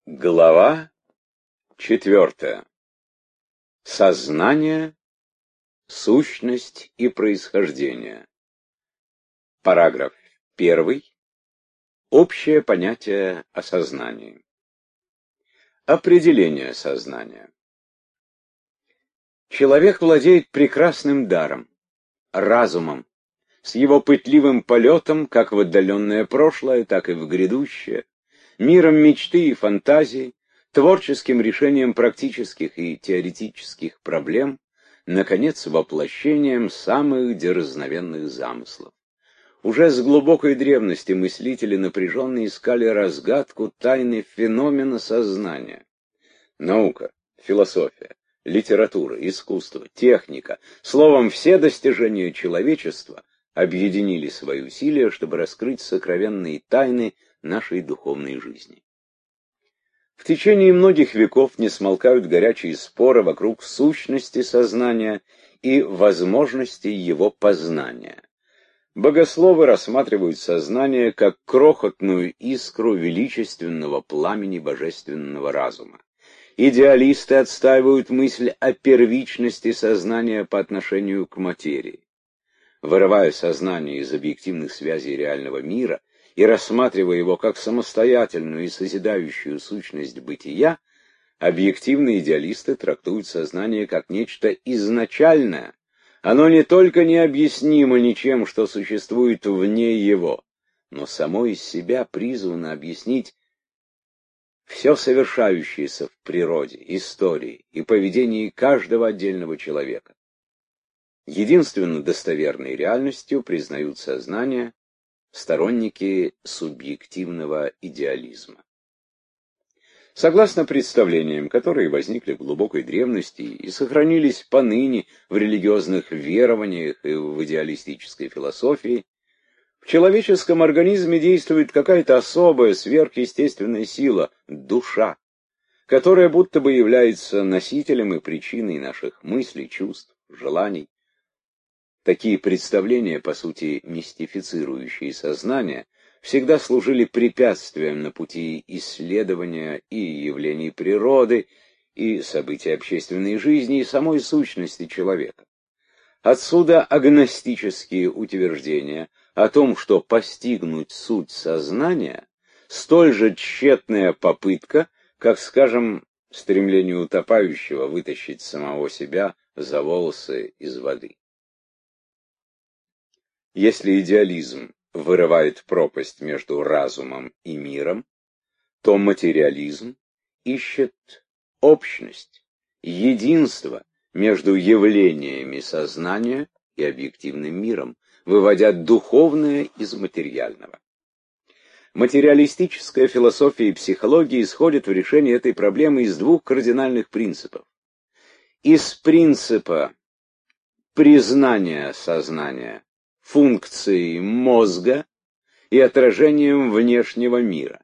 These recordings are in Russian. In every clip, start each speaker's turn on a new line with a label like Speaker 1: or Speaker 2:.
Speaker 1: Глава 4. Сознание, сущность и происхождение. Параграф 1. Общее понятие о сознании. Определение сознания. Человек владеет прекрасным даром, разумом, с его пытливым полетом как в отдаленное прошлое, так и в грядущее, миром мечты и фантазии, творческим решением практических и теоретических проблем, наконец, воплощением самых дерзновенных замыслов. Уже с глубокой древности мыслители напряженно искали разгадку тайны феномена сознания. Наука, философия, литература, искусство, техника, словом, все достижения человечества объединили свои усилия, чтобы раскрыть сокровенные тайны нашей духовной жизни. В течение многих веков не смолкают горячие споры вокруг сущности сознания и возможности его познания. Богословы рассматривают сознание как крохотную искру величественного пламени божественного разума. Идеалисты отстаивают мысль о первичности сознания по отношению к материи. Вырывая сознание из объективных связей реального мира и рассматривая его как самостоятельную и созидающую сущность бытия, объективные идеалисты трактуют сознание как нечто изначальное. Оно не только необъяснимо ничем, что существует вне его, но само из себя призвано объяснить все совершающееся в природе, истории и поведении каждого отдельного человека. Единственно достоверной реальностью признают сознание сторонники субъективного идеализма. Согласно представлениям, которые возникли в глубокой древности и сохранились поныне в религиозных верованиях и в идеалистической философии, в человеческом организме действует какая-то особая сверхъестественная сила – душа, которая будто бы является носителем и причиной наших мыслей, чувств, желаний. Такие представления, по сути мистифицирующие сознание, всегда служили препятствием на пути исследования и явлений природы, и событий общественной жизни, и самой сущности человека. Отсюда агностические утверждения о том, что постигнуть суть сознания столь же тщетная попытка, как, скажем, стремление утопающего вытащить самого себя за волосы из воды. Если идеализм вырывает пропасть между разумом и миром, то материализм ищет общность, единство между явлениями сознания и объективным миром, выводя духовное из материального. Материалистическая философия и психология исходят в решении этой проблемы из двух кардинальных принципов. Из принципа признания сознания функцией мозга и отражением внешнего мира.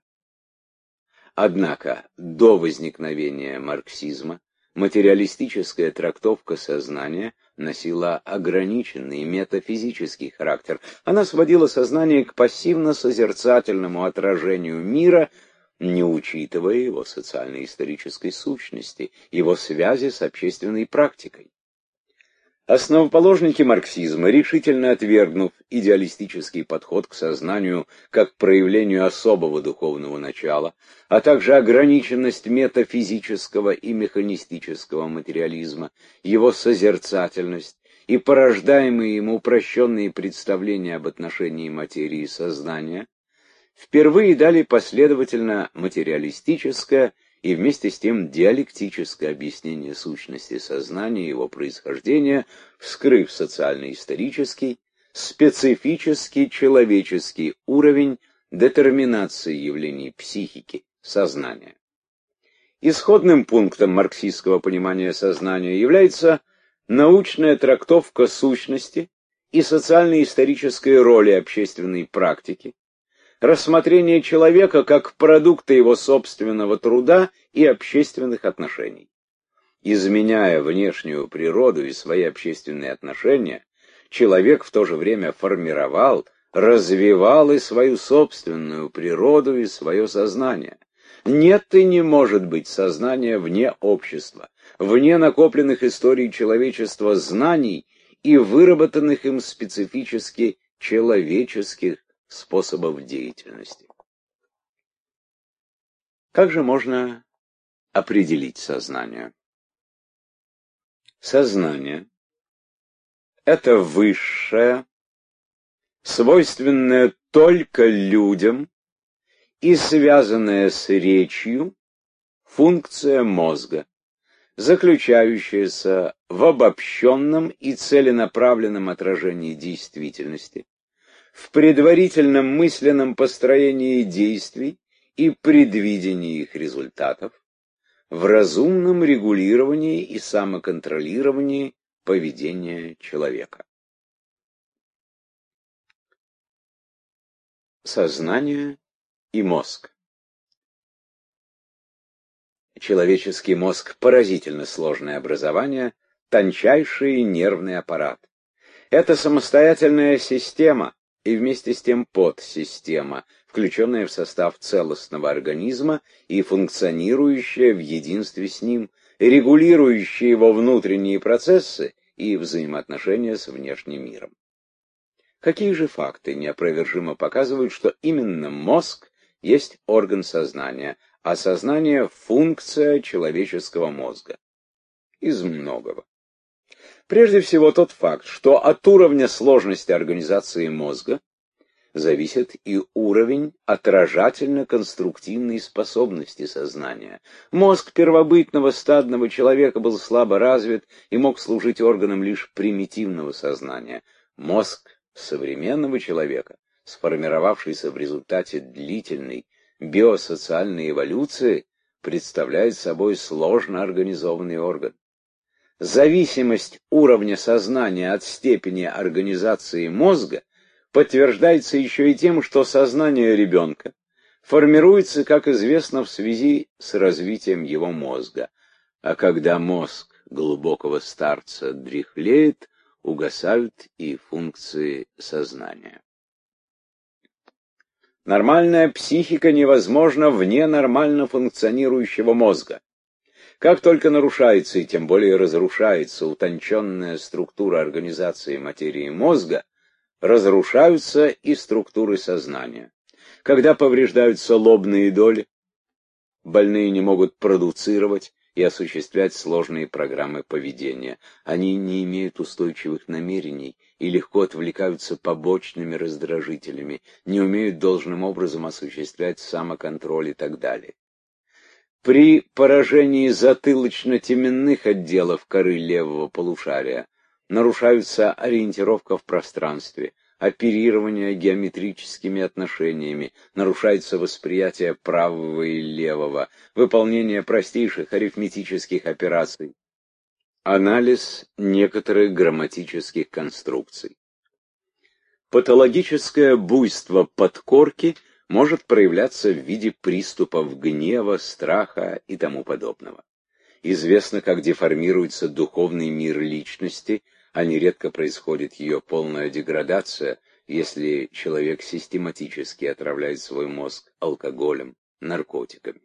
Speaker 1: Однако до возникновения марксизма материалистическая трактовка сознания носила ограниченный метафизический характер. Она сводила сознание к пассивно-созерцательному отражению мира, не учитывая его социально-исторической сущности, его связи с общественной практикой. Основоположники марксизма, решительно отвергнув идеалистический подход к сознанию как проявлению особого духовного начала, а также ограниченность метафизического и механистического материализма, его созерцательность и порождаемые им упрощенные представления об отношении материи и сознания, впервые дали последовательно материалистическое и вместе с тем диалектическое объяснение сущности сознания и его происхождения, вскрыв социально-исторический, специфический человеческий уровень детерминации явлений психики, сознания. Исходным пунктом марксистского понимания сознания является научная трактовка сущности и социально-исторической роли общественной практики, рассмотрение человека как продукта его собственного труда и общественных отношений. Изменяя внешнюю природу и свои общественные отношения, человек в то же время формировал, развивал и свою собственную природу и свое сознание. Нет и не может быть сознания вне общества, вне накопленных историй человечества знаний и выработанных им специфически человеческих способов деятельности. Как же можно определить сознание? Сознание — это высшее, свойственное только людям и связанная с речью функция мозга, заключающаяся в обобщенном и целенаправленном отражении действительности, в предварительном мысленном построении действий и предвидении их результатов, в разумном регулировании и самоконтролировании поведения человека. Сознание и мозг. Человеческий мозг — поразительно сложное образование, тончайший нервный аппарат. Это самостоятельная система и вместе с тем подсистема, включенная в состав целостного организма и функционирующая в единстве с ним, регулирующая его внутренние процессы и взаимоотношения с внешним миром. Какие же факты неопровержимо показывают, что именно мозг есть орган сознания, а сознание — функция человеческого мозга? Из многого. Прежде всего тот факт, что от уровня сложности организации мозга зависит и уровень отражательно-конструктивной способности сознания. Мозг первобытного стадного человека был слабо развит и мог служить органом лишь примитивного сознания. Мозг современного человека, сформировавшийся в результате длительной биосоциальной эволюции, представляет собой сложно организованный орган. Зависимость уровня сознания от степени организации мозга подтверждается еще и тем, что сознание ребенка формируется, как известно, в связи с развитием его мозга, а когда мозг глубокого старца дряхлеет, угасают и функции сознания. Нормальная психика невозможна вне нормально функционирующего мозга. Как только нарушается и тем более разрушается утонченная структура организации материи мозга, разрушаются и структуры сознания. Когда повреждаются лобные доли, больные не могут продуцировать и осуществлять сложные программы поведения. Они не имеют устойчивых намерений и легко отвлекаются побочными раздражителями, не умеют должным образом осуществлять самоконтроль и так далее. При поражении затылочно-теменных отделов коры левого полушария нарушаются ориентировка в пространстве, оперирование геометрическими отношениями, нарушается восприятие правого и левого, выполнение простейших арифметических операций, анализ некоторых грамматических конструкций. Патологическое буйство подкорки может проявляться в виде приступов гнева, страха и тому подобного. Известно, как деформируется духовный мир личности, а нередко происходит ее полная деградация, если человек систематически отравляет свой мозг алкоголем, наркотиками.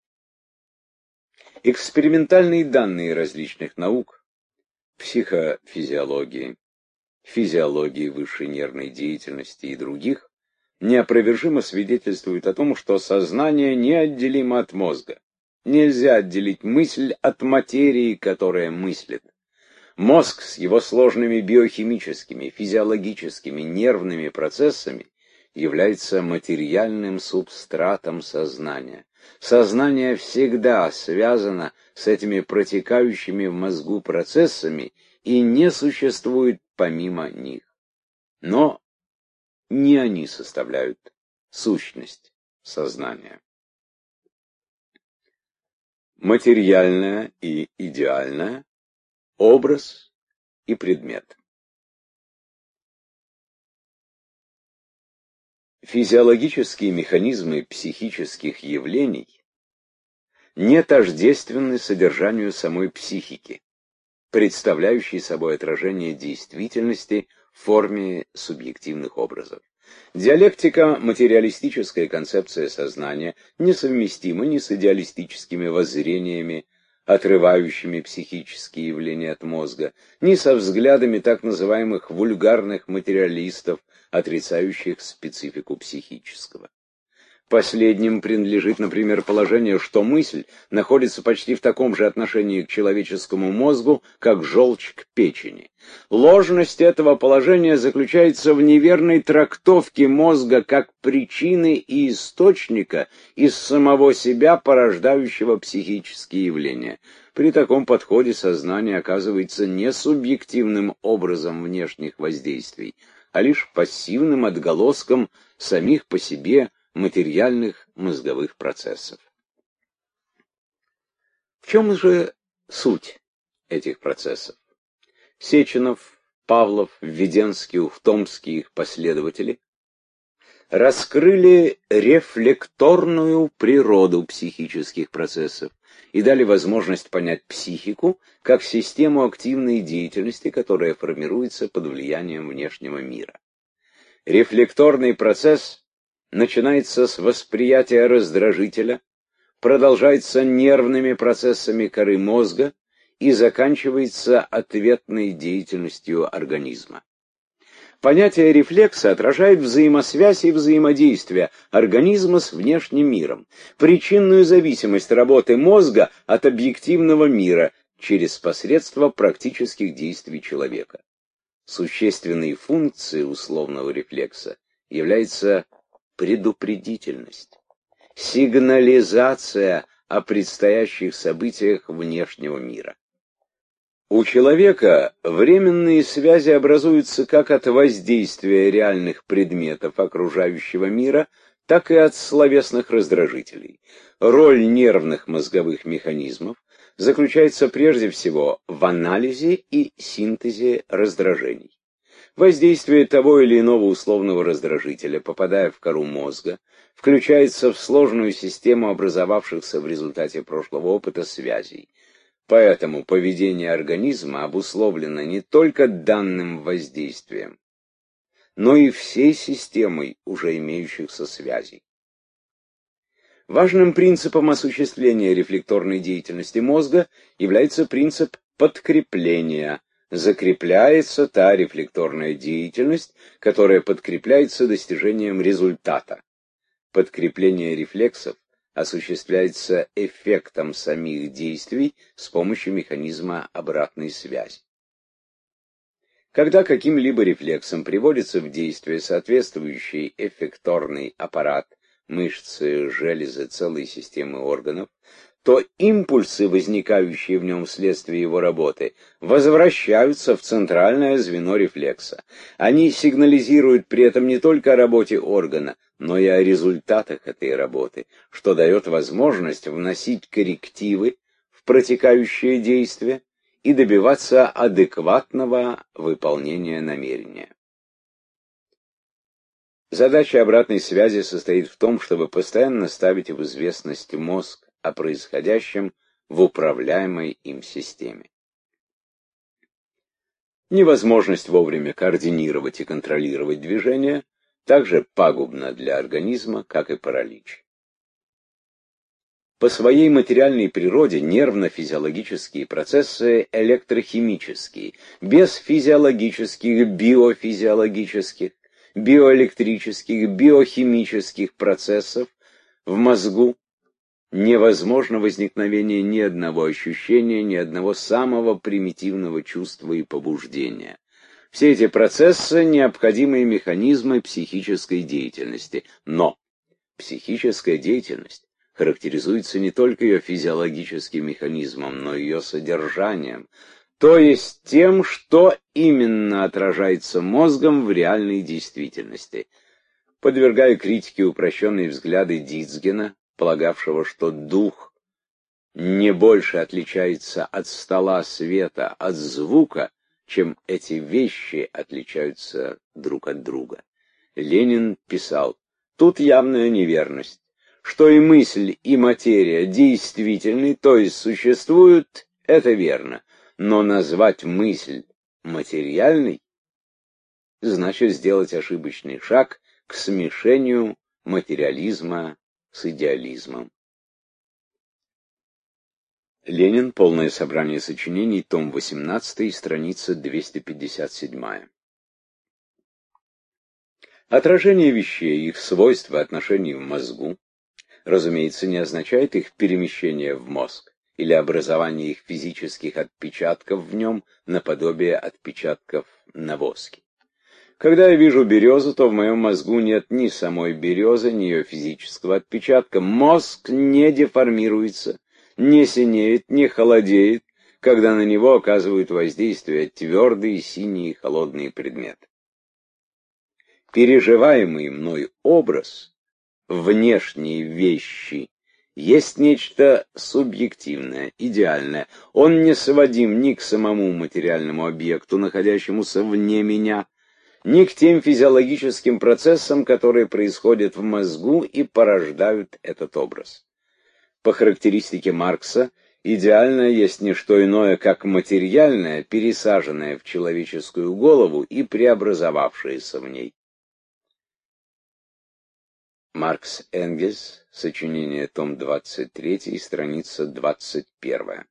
Speaker 1: Экспериментальные данные различных наук, психофизиологии, физиологии высшей нервной деятельности и других, неопровержимо свидетельствуют о том, что сознание неотделимо от мозга. Нельзя отделить мысль от материи, которая мыслит. Мозг с его сложными биохимическими, физиологическими, нервными процессами является материальным субстратом сознания. Сознание всегда связано с этими протекающими в мозгу процессами и не существует помимо них. Но не они составляют сущность сознания. Материальное и идеальное, образ и предмет. Физиологические механизмы психических явлений не тождественны содержанию самой психики, представляющей собой отражение действительности в форме субъективных образов. Диалектико-материалистическая концепция сознания несовместима ни с идеалистическими воззрениями, отрывающими психические явления от мозга, ни со взглядами так называемых вульгарных материалистов, отрицающих специфику психического. Последним принадлежит, например, положение, что мысль находится почти в таком же отношении к человеческому мозгу, как желчь к печени. Ложность этого положения заключается в неверной трактовке мозга как причины и источника из самого себя, порождающего психические явления. При таком подходе сознание оказывается не субъективным образом внешних воздействий, а лишь пассивным отголоском самих по себе материальных мозговых процессов. В чем же суть этих процессов? Сеченов, Павлов, Введенский, Ухтомский и их последователи раскрыли рефлекторную природу психических процессов и дали возможность понять психику как систему активной деятельности, которая формируется под влиянием внешнего мира. Рефлекторный процесс начинается с восприятия раздражителя, продолжается нервными процессами коры мозга и заканчивается ответной деятельностью организма. Понятие рефлекса отражает взаимосвязь и взаимодействие организма с внешним миром, причинную зависимость работы мозга от объективного мира через посредство практических действий человека. Существенной функцией условного рефлекса является предупредительность, сигнализация о предстоящих событиях внешнего мира. У человека временные связи образуются как от воздействия реальных предметов окружающего мира, так и от словесных раздражителей. Роль нервных мозговых механизмов заключается прежде всего в анализе и синтезе раздражений. Воздействие того или иного условного раздражителя, попадая в кору мозга, включается в сложную систему образовавшихся в результате прошлого опыта связей. Поэтому поведение организма обусловлено не только данным воздействием, но и всей системой уже имеющихся связей. Важным принципом осуществления рефлекторной деятельности мозга является принцип подкрепления. Закрепляется та рефлекторная деятельность, которая подкрепляется достижением результата. Подкрепление рефлексов осуществляется эффектом самих действий с помощью механизма обратной связи. Когда каким-либо рефлексом приводится в действие соответствующий эффекторный аппарат, мышцы, железы, целые системы органов, то импульсы, возникающие в нем вследствие его работы, возвращаются в центральное звено рефлекса. Они сигнализируют при этом не только о работе органа, но и о результатах этой работы, что дает возможность вносить коррективы в протекающее действие и добиваться адекватного выполнения намерения. Задача обратной связи состоит в том, чтобы постоянно ставить в известность мозг о происходящем в управляемой им системе. Невозможность вовремя координировать и контролировать движения также пагубна для организма, как и паралич. По своей материальной природе нервно-физиологические процессы электрохимические, без физиологических, биофизиологических, биоэлектрических, биохимических процессов в мозгу невозможно возникновение ни одного ощущения, ни одного самого примитивного чувства и побуждения. Все эти процессы – необходимые механизмы психической деятельности. Но психическая деятельность характеризуется не только ее физиологическим механизмом, но и ее содержанием, то есть тем, что именно отражается мозгом в реальной действительности. Подвергая критике упрощенные взгляды Дицгена, полагавшего, что дух не больше отличается от стола света, от звука, чем эти вещи отличаются друг от друга. Ленин писал: тут явная неверность, что и мысль, и материя действительны, то есть существуют, это верно, но назвать мысль материальной значит сделать ошибочный шаг к смешению материализма с идеализмом. Ленин. Полное собрание сочинений. Том 18. Страница 257. Отражение вещей, их свойств и отношений в мозгу, разумеется, не означает их перемещение в мозг или образование их физических отпечатков в нем наподобие отпечатков на воске. Когда я вижу березу, то в моем мозгу нет ни самой березы, ни ее физического отпечатка. Мозг не деформируется, не синеет, не холодеет, когда на него оказывают воздействие твердые, синие, холодные предметы. Переживаемый мной образ, внешние вещи, есть нечто субъективное, идеальное. Он не сводим ни к самому материальному объекту, находящемуся вне меня, ни к тем физиологическим процессам, которые происходят в мозгу и порождают этот образ. По характеристике Маркса, идеальное есть не что иное, как материальное, пересаженное в человеческую голову и преобразовавшееся в ней. Маркс Энгельс, сочинение, том 23, страница 21.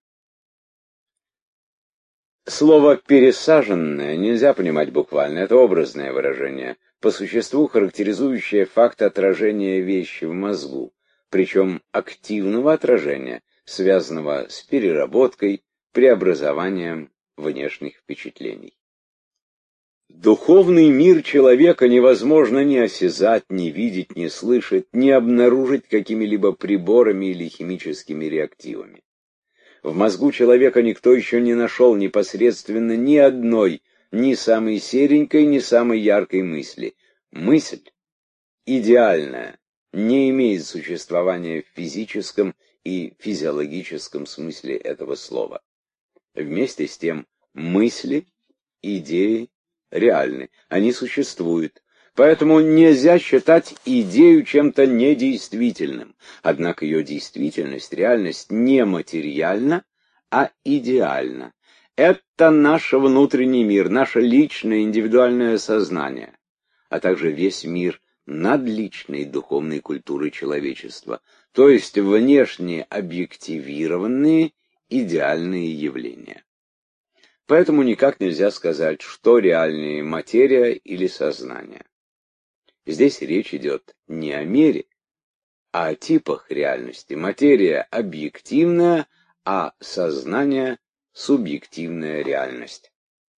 Speaker 1: Слово «пересаженное» нельзя понимать буквально, это образное выражение, по существу характеризующее факт отражения вещи в мозгу, причем активного отражения, связанного с переработкой, преобразованием внешних впечатлений. Духовный мир человека невозможно ни осязать, ни видеть, ни слышать, ни обнаружить какими-либо приборами или химическими реактивами. В мозгу человека никто еще не нашел непосредственно ни одной, ни самой серенькой, ни самой яркой мысли. Мысль идеальная, не имеет существования в физическом и физиологическом смысле этого слова. Вместе с тем мысли, идеи реальны, они существуют, поэтому нельзя считать идею чем-то недействительным. Однако ее действительность, реальность не материальна, а идеальна. Это наш внутренний мир, наше личное индивидуальное сознание, а также весь мир надличной духовной культуры человечества, то есть внешне объективированные идеальные явления. Поэтому никак нельзя сказать, что реальнее материя или сознание. Здесь речь идет не о мере, а о типах реальности. Материя объективная, а сознание субъективная реальность.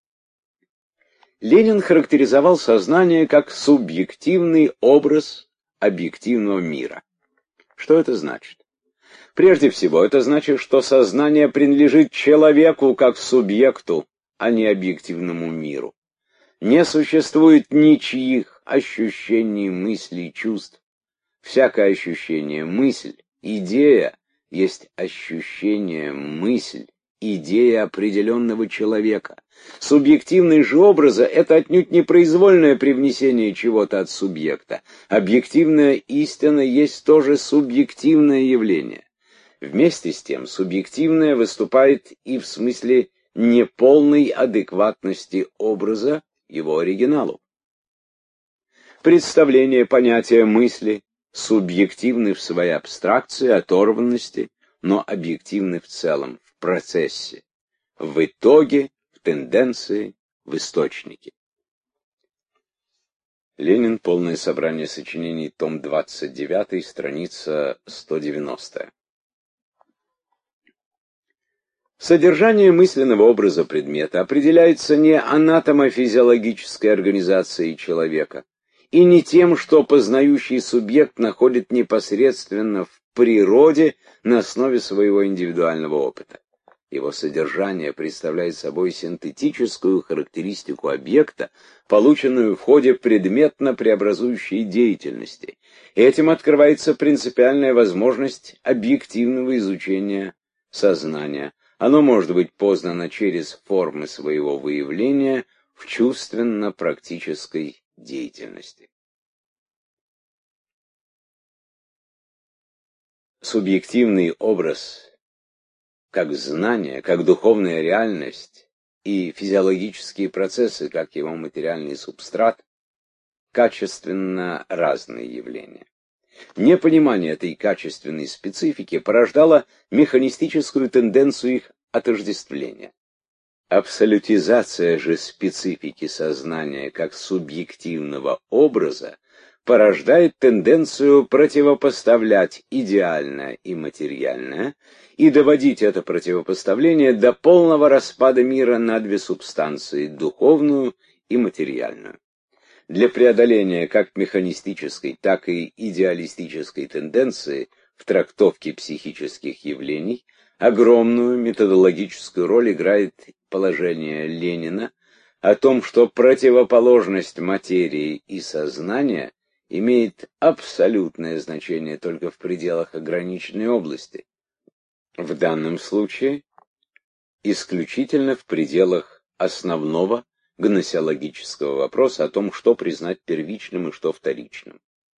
Speaker 1: Ленин характеризовал сознание как субъективный образ объективного мира. Что это значит? Прежде всего, это значит, что сознание принадлежит человеку как субъекту, а не объективному миру. Не существует ничьих ощущений, мыслей, чувств. Всякое ощущение, мысль, идея есть ощущение, мысль, идея определенного человека. Субъективность же образа — это отнюдь не произвольное привнесение чего-то от субъекта. Объективная истина есть тоже субъективное явление. Вместе с тем, субъективное выступает и в смысле неполной адекватности образа его оригиналу. Представление понятия мысли субъективны в своей абстракции, оторванности, но объективны в целом, в процессе, в итоге, в тенденции, в источнике. Ленин. Полное собрание сочинений, том 29, страница 190. Содержание мысленного образа предмета определяется не анатомо-физиологической организацией человека и не тем, что познающий субъект находит непосредственно в природе на основе своего индивидуального опыта. Его содержание представляет собой синтетическую характеристику объекта, полученную в ходе предметно-преобразующей деятельности. Этим открывается принципиальная возможность объективного изучения сознания. Оно может быть познано через формы своего выявления в чувственно-практической деятельности. Субъективный образ как знание, как духовная реальность и физиологические процессы, как его материальный субстрат, качественно разные явления. Непонимание этой качественной специфики порождало механистическую тенденцию их отождествления. Абсолютизация же специфики сознания как субъективного образа порождает тенденцию противопоставлять идеальное и материальное и доводить это противопоставление до полного распада мира на две субстанции – духовную и материальную. Для преодоления как механистической, так и идеалистической тенденции в трактовке психических явлений огромную методологическую роль играет положение Ленина о том, что противоположность материи и сознания имеет абсолютное значение только в пределах ограниченной области. В данном случае исключительно в пределах основного гносеологического вопроса о том, что признать первичным и что вторичным.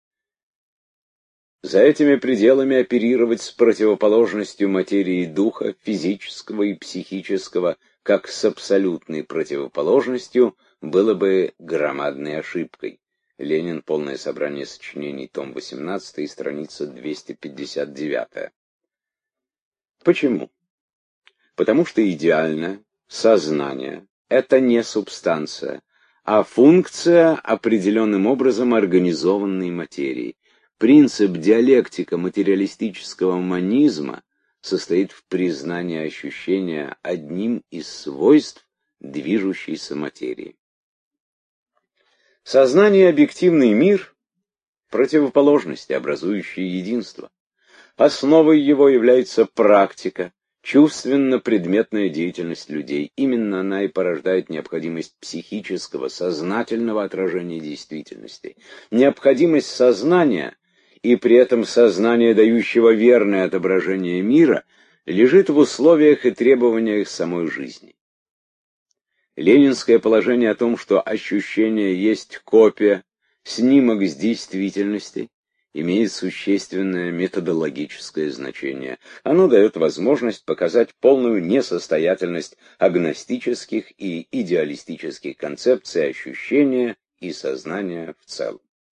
Speaker 1: За этими пределами оперировать с противоположностью материи и духа, физического и психического, как с абсолютной противоположностью, было бы громадной ошибкой. Ленин. Полное собрание сочинений, том 18, страница 259. Почему? Потому что идеальное сознание — это не субстанция, а функция определенным образом организованной материи. Принцип диалектико-материалистического монизма состоит в признании ощущения одним из свойств движущейся материи. Сознание и объективный мир — противоположности, образующие единство. Основой его является практика, чувственно-предметная деятельность людей. Именно она и порождает необходимость психического, сознательного отражения действительности. Необходимость сознания и при этом сознание, дающего верное отображение мира, лежит в условиях и требованиях самой жизни. Ленинское положение о том, что ощущение есть копия, снимок с действительности, имеет существенное методологическое значение. Оно дает возможность показать полную несостоятельность агностических и идеалистических концепций ощущения и сознания в целом.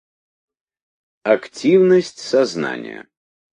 Speaker 1: Активность сознания.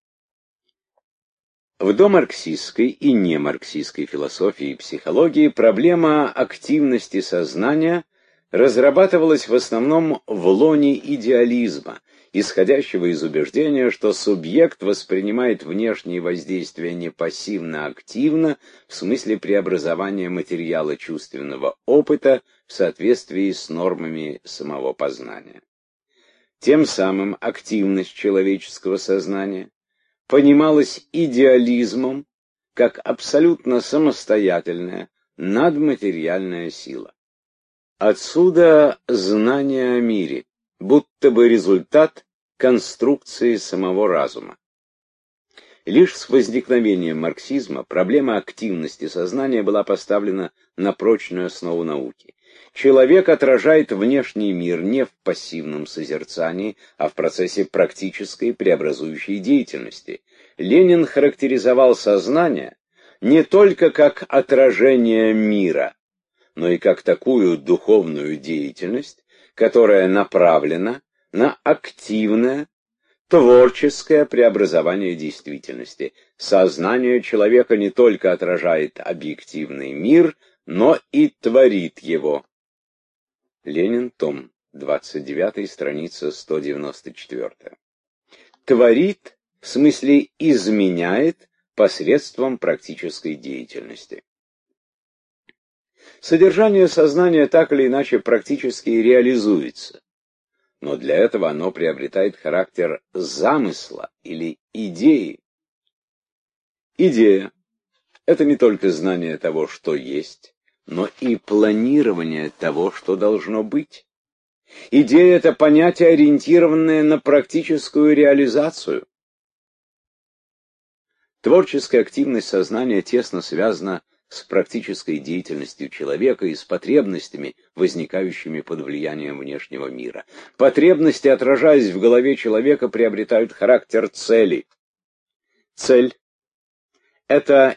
Speaker 1: В домарксистской и немарксистской философии и психологии проблема активности сознания разрабатывалась в основном в лоне идеализма, исходящего из убеждения, что субъект воспринимает внешние воздействия не пассивно-активно, в смысле преобразования материала чувственного опыта в соответствии с нормами самого познания. Тем самым активность человеческого сознания понималась идеализмом как абсолютно самостоятельная надматериальная сила. Отсюда знание о мире, будто бы результат конструкции самого разума. Лишь с возникновением марксизма проблема активности сознания была поставлена на прочную основу науки. Человек отражает внешний мир не в пассивном созерцании, а в процессе практической преобразующей деятельности. Ленин характеризовал сознание не только как отражение мира, но и как такую духовную деятельность, которая направлена на активное, творческое преобразование действительности. Сознание человека не только отражает объективный мир, но и творит его. Ленин. Том 29, страница 194. Творит, в смысле изменяет посредством практической деятельности. Содержание сознания так или иначе практически реализуется, но для этого оно приобретает характер замысла или идеи. Идея — это не только знание того, что есть, но и планирование того, что должно быть. Идея — это понятие, ориентированное на практическую реализацию. Творческая активность сознания тесно связана с практической деятельностью человека и с потребностями, возникающими под влиянием внешнего мира. Потребности, отражаясь в голове человека, приобретают характер цели. Цель — это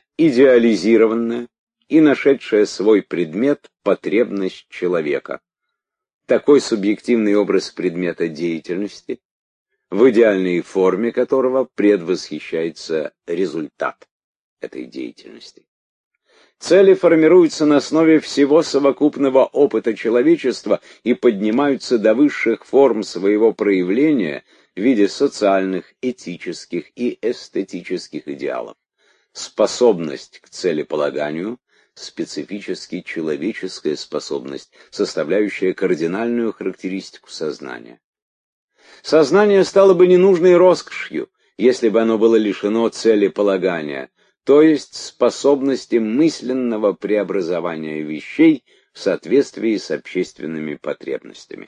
Speaker 1: идеализированная и нашедшая свой предмет потребность человека. такой субъективный образ предмета деятельности, в идеальной форме которого предвосхищается результат этой деятельности. Цели формируются на основе всего совокупного опыта человечества и поднимаются до высших форм своего проявления в виде социальных, этических и эстетических идеалов. Способность к целеполаганию – специфически человеческая способность, составляющая кардинальную характеристику сознания. Сознание стало бы ненужной роскошью, если бы оно было лишено целеполагания, то есть способности мысленного преобразования вещей в соответствии с общественными потребностями.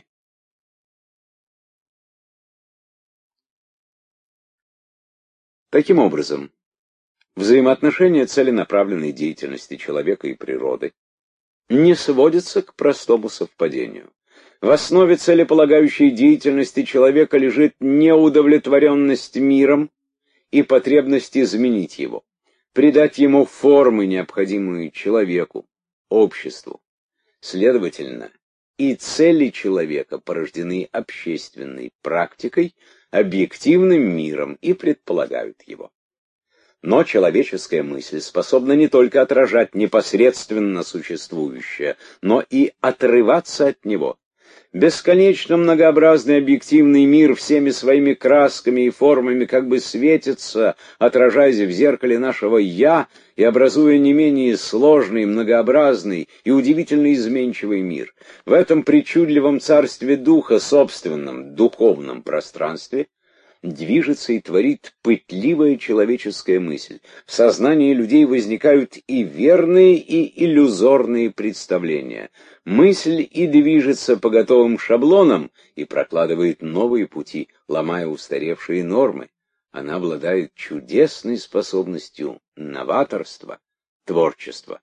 Speaker 1: Таким образом, взаимоотношения целенаправленной деятельности человека и природы не сводятся к простому совпадению. В основе целеполагающей деятельности человека лежит неудовлетворенность миром и потребность изменить его, придать ему формы, необходимые человеку, обществу. Следовательно, и цели человека порождены общественной практикой, объективным миром и предполагают его. Но человеческая мысль способна не только отражать непосредственно существующее, но и отрываться от него. Бесконечно многообразный объективный мир всеми своими красками и формами как бы светится, отражаясь в зеркале нашего «я» и образуя не менее сложный, многообразный и удивительно изменчивый мир. В этом причудливом царстве духа, собственном духовном пространстве, движется и творит пытливая человеческая мысль. В сознании людей возникают и верные, и иллюзорные представления. Мысль и движется по готовым шаблонам и прокладывает новые пути, ломая устаревшие нормы. Она обладает чудесной способностью новаторства, творчества.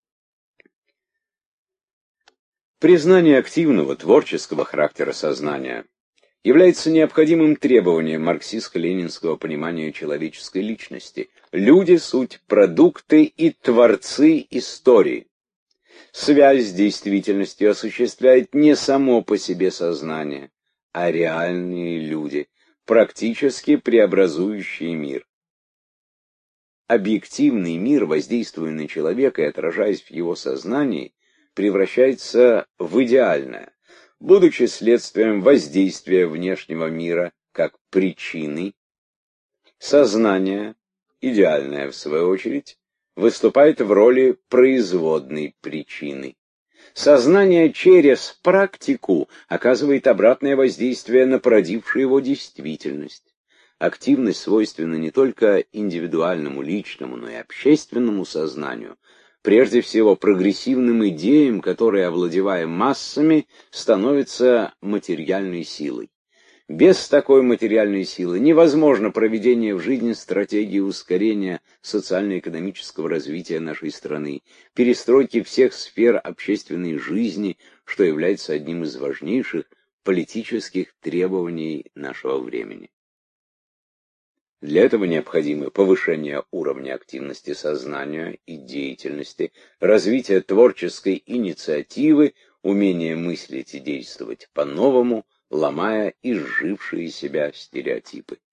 Speaker 1: Признание активного, творческого характера сознания является необходимым требованием марксистско-ленинского понимания человеческой личности. Люди — суть продукты и творцы истории. Связь с действительностью осуществляет не само по себе сознание, а реальные люди, практически преобразующие мир. Объективный мир, воздействуя на человека и отражаясь в его сознании, превращается в идеальное, будучи следствием воздействия внешнего мира как причины. Сознание, идеальное в свою очередь, выступает в роли производной причины. Сознание через практику оказывает обратное воздействие на породившую его действительность. Активность свойственна не только индивидуальному, личному, но и общественному сознанию, прежде всего прогрессивным идеям, которые, овладевая массами, становятся материальной силой. Без такой материальной силы невозможно проведение в жизни стратегии ускорения социально-экономического развития нашей страны, перестройки всех сфер общественной жизни, что является одним из важнейших политических требований нашего времени. Для этого необходимо повышение уровня активности сознания и деятельности, развитие творческой инициативы, умение мыслить и действовать по-новому, ломая изжившие себя стереотипы.